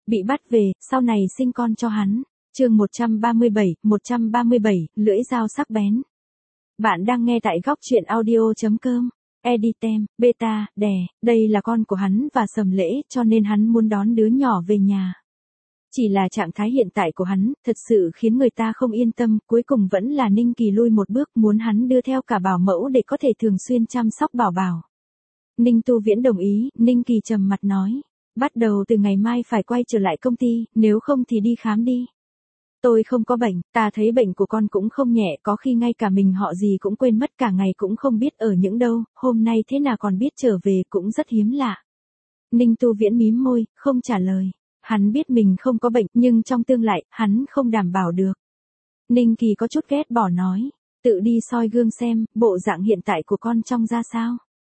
Bị bắt về, sau này sinh con cho hắn. Chương 137, lưỡi dao sắc bén. Bạn đang nghe tại góc truyện audio.com. Editem, beta, đè, đây là con của hắn và Sầm Lễ cho nên hắn muốn đón đứa nhỏ về nhà. Chỉ là trạng thái hiện tại của hắn, thật sự khiến người ta không yên tâm, cuối cùng vẫn là Ninh Kỳ lui một bước muốn hắn đưa theo cả bảo mẫu để có thể thường xuyên chăm sóc bảo bảo. Ninh Tu Viễn đồng ý, Ninh Kỳ trầm mặt nói. Bắt đầu từ ngày mai phải quay trở lại công ty, nếu không thì đi khám đi. Tôi không có bệnh, ta thấy bệnh của con cũng không nhẹ, có khi ngay cả mình họ gì cũng quên mất, cả ngày cũng không biết ở những đâu, hôm nay thế nào còn biết trở về cũng rất hiếm lạ. Ninh Tu Viễn mím môi, không trả lời. Hắn biết mình không có bệnh, nhưng trong tương lai, hắn không đảm bảo được. Ninh Kỳ có chút ghét bỏ nói, tự đi soi gương xem, bộ dạng hiện tại của con trông ra sao.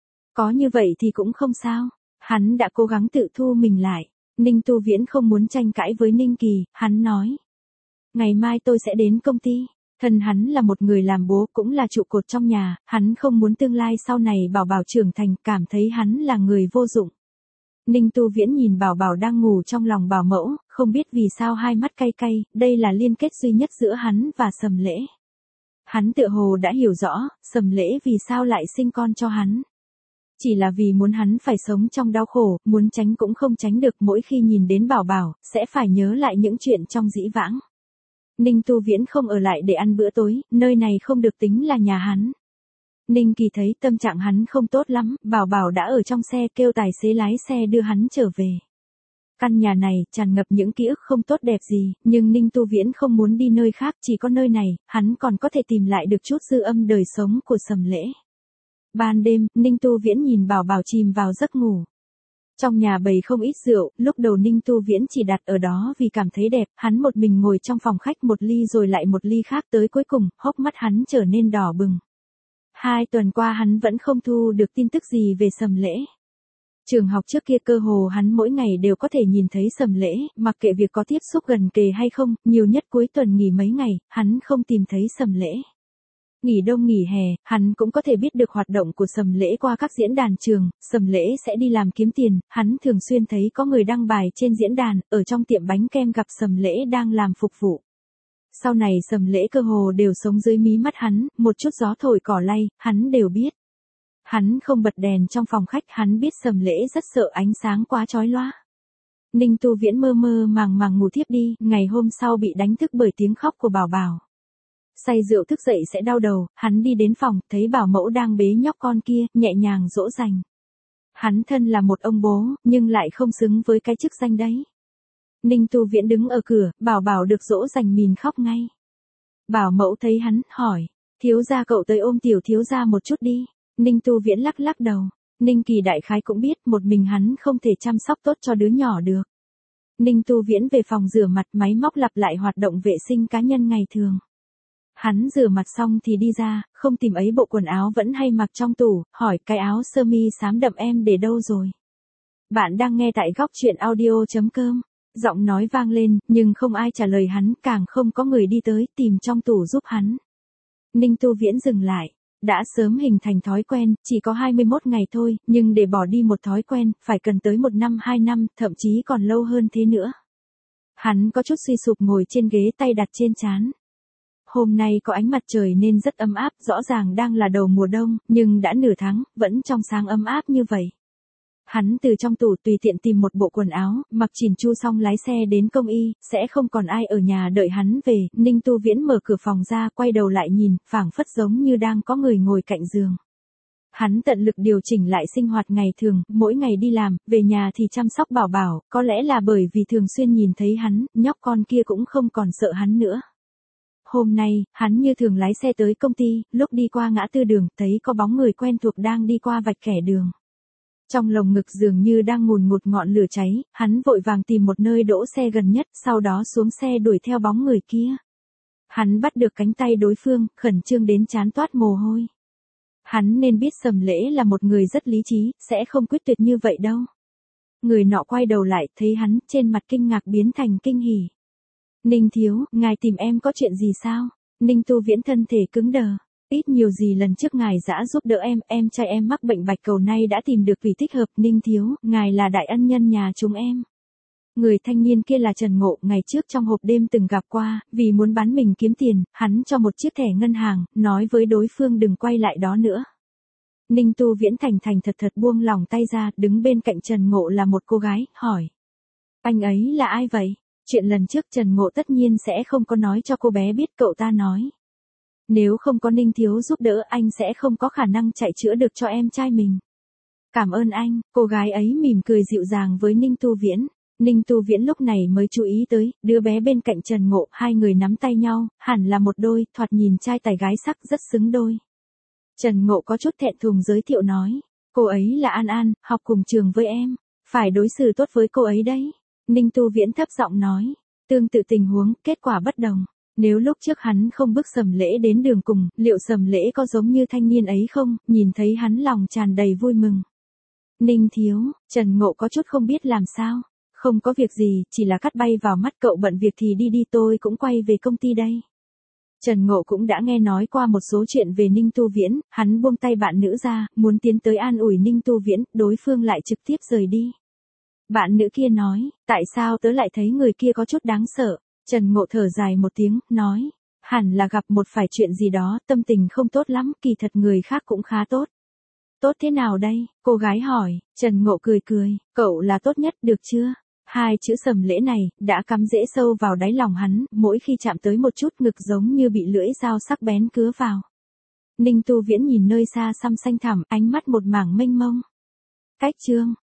Có như vậy thì cũng không sao. Hắn đã cố gắng tự thu mình lại. Ninh Tu Viễn không muốn tranh cãi với Ninh Kỳ, hắn nói. Ngày mai tôi sẽ đến công ty. Thân hắn là một người làm bố, cũng là trụ cột trong nhà, hắn không muốn tương lai sau này bảo bảo trưởng thành, cảm thấy hắn là người vô dụng. Ninh Tu Viễn nhìn bảo bảo đang ngủ trong lòng bảo mẫu, không biết vì sao hai mắt cay cay, đây là liên kết duy nhất giữa hắn và Sầm Lễ. Hắn tựa hồ đã hiểu rõ, Sầm Lễ vì sao lại sinh con cho hắn. Chỉ là vì muốn hắn phải sống trong đau khổ, muốn tránh cũng không tránh được, mỗi khi nhìn đến bảo bảo, sẽ phải nhớ lại những chuyện trong dĩ vãng. Ninh Tu Viễn không ở lại để ăn bữa tối, nơi này không được tính là nhà hắn. Ninh Kỳ thấy tâm trạng hắn không tốt lắm, bảo bảo đã ở trong xe, kêu tài xế lái xe đưa hắn trở về. Căn nhà này tràn ngập những ký ức không tốt đẹp gì, nhưng Ninh Tu Viễn không muốn đi nơi khác, chỉ có nơi này, hắn còn có thể tìm lại được chút dư âm đời sống của Sầm Lễ. Ban đêm, Ninh Tu Viễn nhìn bảo bảo chìm vào giấc ngủ. Trong nhà bày không ít rượu, lúc đầu Ninh Tu Viễn chỉ đặt ở đó vì cảm thấy đẹp, hắn một mình ngồi trong phòng khách một ly rồi lại một ly khác, tới cuối cùng, hốc mắt hắn trở nên đỏ bừng. 2 tuần qua hắn vẫn không thu được tin tức gì về Sầm Lễ. Trường học trước kia cơ hồ hắn mỗi ngày đều có thể nhìn thấy Sầm Lễ, mặc kệ việc có tiếp xúc gần kề hay không, nhiều nhất cuối tuần nghỉ mấy ngày, hắn không tìm thấy Sầm Lễ. Nghỉ đông nghỉ hè, hắn cũng có thể biết được hoạt động của Sầm Lễ qua các diễn đàn trường, Sầm Lễ sẽ đi làm kiếm tiền, hắn thường xuyên thấy có người đăng bài trên diễn đàn, ở trong tiệm bánh kem gặp Sầm Lễ đang làm phục vụ. Sau này Sầm Lễ cơ hồ đều sống dưới mí mắt hắn, một chút gió thổi cỏ lay, hắn đều biết. Hắn không bật đèn trong phòng khách, hắn biết Sầm Lễ rất sợ ánh sáng quá chói lóa. Ninh Tu Viễn mơ mơ màng màng ngủ thiếp đi, ngày hôm sau bị đánh thức bởi tiếng khóc của bảo bảo. Say rượu thức dậy sẽ đau đầu, hắn đi đến phòng, thấy bảo mẫu đang bế nhóc con kia, nhẹ nhàng dỗ dành. Hắn thân là một ông bố, nhưng lại không xứng với cái chức danh đấy. Ninh Tu Viễn đứng ở cửa, bảo bảo được dỗ dành mìn khóc ngay. Bảo mẫu thấy hắn, hỏi, thiếu gia cậu tới ôm tiểu thiếu gia một chút đi. Ninh Tu Viễn lắc lắc đầu. Ninh Kỳ đại khái cũng biết một mình hắn không thể chăm sóc tốt cho đứa nhỏ được. Ninh Tu Viễn về phòng rửa mặt, máy móc lặp lại hoạt động vệ sinh cá nhân ngày thường. Hắn rửa mặt xong thì đi ra, không tìm ấy bộ quần áo vẫn hay mặc trong tủ, hỏi cái áo sơ mi xám đậm em để đâu rồi. Bạn đang nghe tại góc truyện audio.com. Giọng nói vang lên, nhưng không ai trả lời hắn, càng không có người đi tới tìm trong tủ giúp hắn. Ninh Tu Viễn dừng lại. Đã sớm hình thành thói quen, chỉ có 21 ngày thôi, nhưng để bỏ đi một thói quen, phải cần tới 1 năm 2 năm, thậm chí còn lâu hơn thế nữa. Hắn có chút suy sụp ngồi trên ghế, tay đặt trên trán. Hôm nay có ánh mặt trời nên rất ấm áp, rõ ràng đang là đầu mùa đông, nhưng đã nửa tháng, vẫn trong sáng ấm áp như vậy. Hắn từ trong tủ tùy tiện tìm một bộ quần áo, mặc chỉn chu xong lái xe đến công y, sẽ không còn ai ở nhà đợi hắn về. Ninh Tu Viễn mở cửa phòng ra, quay đầu lại nhìn, phảng phất giống như đang có người ngồi cạnh giường. Hắn tận lực điều chỉnh lại sinh hoạt ngày thường, mỗi ngày đi làm, về nhà thì chăm sóc bảo bảo, có lẽ là bởi vì thường xuyên nhìn thấy hắn, nhóc con kia cũng không còn sợ hắn nữa. Hôm nay, hắn như thường lái xe tới công ty, lúc đi qua ngã tư đường, thấy có bóng người quen thuộc đang đi qua vạch kẻ đường. Trong lồng ngực dường như đang ngùn ngụt ngọn lửa cháy, hắn vội vàng tìm một nơi đỗ xe gần nhất, sau đó xuống xe đuổi theo bóng người kia. Hắn bắt được cánh tay đối phương, khẩn trương đến trán toát mồ hôi. Hắn nên biết Sầm Lễ là một người rất lý trí, sẽ không quyết tuyệt như vậy đâu. Người nọ quay đầu lại, thấy hắn, trên mặt kinh ngạc biến thành kinh hỉ. Ninh thiếu, ngài tìm em có chuyện gì sao? Ninh Tu Viễn thân thể cứng đờ. Ít nhiều gì lần trước ngài đã giúp đỡ em trai em mắc bệnh bạch cầu nay đã tìm được vị thích hợp. Ninh thiếu, ngài là đại ân nhân nhà chúng em. người thanh niên kia là Trần Ngộ, ngày trước trong hộp đêm từng gặp qua, vì muốn bán mình kiếm tiền, hắn cho một chiếc thẻ ngân hàng, nói với đối phương đừng quay lại đó nữa. Ninh Tu Viễn thành thành thật thật buông lòng tay ra, đứng bên cạnh Trần Ngộ là một cô gái, hỏi. Anh ấy là ai vậy? Chuyện lần trước Trần Ngộ tất nhiên sẽ không có nói cho cô bé biết, cậu ta nói. Nếu không có Ninh thiếu giúp đỡ anh sẽ không có khả năng chạy chữa được cho em trai mình. Cảm ơn anh, cô gái ấy mỉm cười dịu dàng với Ninh Tu Viễn. Ninh Tu Viễn lúc này mới chú ý tới, đứa bé bên cạnh Trần Ngộ, hai người nắm tay nhau, hẳn là một đôi, thoạt nhìn trai tài gái sắc rất xứng đôi. Trần Ngộ có chút thẹn thùng giới thiệu nói, cô ấy là An An, học cùng trường với em, phải đối xử tốt với cô ấy đấy. Ninh Tu Viễn thấp giọng nói, tương tự tình huống, kết quả bất đồng. Nếu lúc trước hắn không bước Sầm Lễ đến đường cùng, liệu Sầm Lễ có giống như thanh niên ấy không? Nhìn thấy hắn lòng tràn đầy vui mừng. Ninh thiếu, Trần Ngộ có chút không biết làm sao. Không có việc gì, chỉ là cắt bay vào mắt, cậu bận việc thì đi đi, tôi cũng quay về công ty đây. Trần Ngộ cũng đã nghe nói qua một số chuyện về Ninh Tu Viễn, hắn buông tay bạn nữ ra, muốn tiến tới an ủi Ninh Tu Viễn, đối phương lại trực tiếp rời đi. Bạn nữ kia nói, tại sao tớ lại thấy người kia có chút đáng sợ? Trần Ngộ thở dài một tiếng, nói, hẳn là gặp một phải chuyện gì đó, tâm tình không tốt lắm, kỳ thật người khác cũng khá tốt. Tốt thế nào đây? Cô gái hỏi, Trần Ngộ cười cười, cậu là tốt nhất, được chưa? Hai chữ Sầm Lễ này, đã cắm rễ sâu vào đáy lòng hắn, mỗi khi chạm tới một chút ngực giống như bị lưỡi dao sắc bén cứa vào. Ninh Tu Viễn nhìn nơi xa xăm xanh thẳm, ánh mắt một mảng mênh mông. Cách chương.